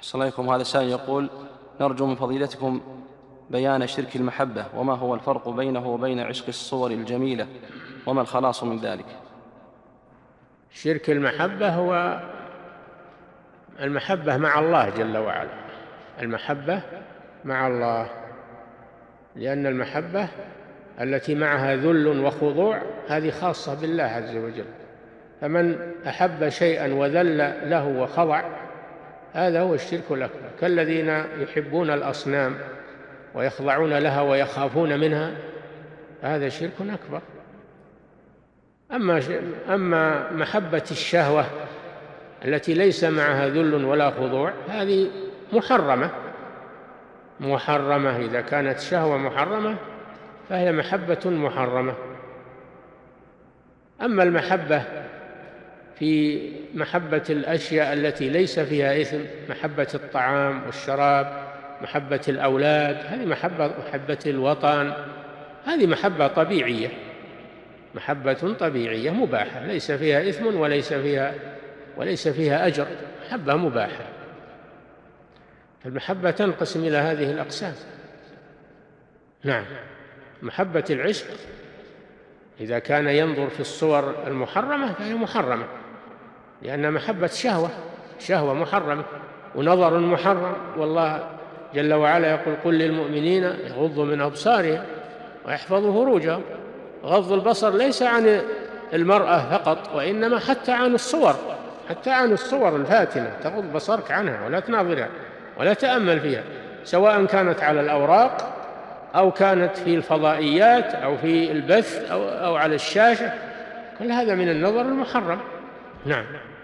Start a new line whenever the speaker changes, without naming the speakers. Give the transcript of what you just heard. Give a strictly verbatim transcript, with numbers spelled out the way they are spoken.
أحسن عليكم. هذا سائل يقول: نرجو من فضيلتكم بيان شرك المحبة، وما هو الفرق بينه وبين عشق الصور الجميلة، وما الخلاص من ذلك؟
شرك المحبة هو المحبة مع الله جل وعلا، المحبة مع الله، لأن المحبة التي معها ذل وخضوع هذه خاصة بالله عز وجل. فمن أحب شيئا وذل له وخضع هذا هو الشرك الأكبر، كالذين يحبون الأصنام ويخضعون لها ويخافون منها، هذا شرك أكبر. أما أما محبة الشهوة التي ليس معها ذل ولا خضوع هذه محرمة محرمة إذا كانت شهوة محرمة فهي محبة محرمة. أما المحبة في محبة الأشياء التي ليس فيها إثم، محبة الطعام والشراب، محبة الأولاد، هذه محبة محبة الوطن، هذه محبة طبيعية، محبة طبيعية مباحة ليس فيها إثم وليس فيها وليس فيها أجر، محبة مباحة. المحبة تنقسم إلى هذه الأقسام. نعم، محبة العشق إذا كان ينظر في الصور المحرمة فهي محرمة، لأن محبة شهوة شهوة محرمة ونظر محرم، والله جل وعلا يقول: قل للمؤمنين يغضوا من أبصارهم ويحفظوا فروجهم. غض البصر ليس عن المرأة فقط، وإنما حتى عن الصور، حتى عن الصور الفاتنة تغض بصرك عنها ولا تناظرها ولا تأمل فيها، سواء كانت على الأوراق أو كانت في الفضائيات أو في البث أو, أو على الشاشة، كل هذا من النظر المحرم. نعم.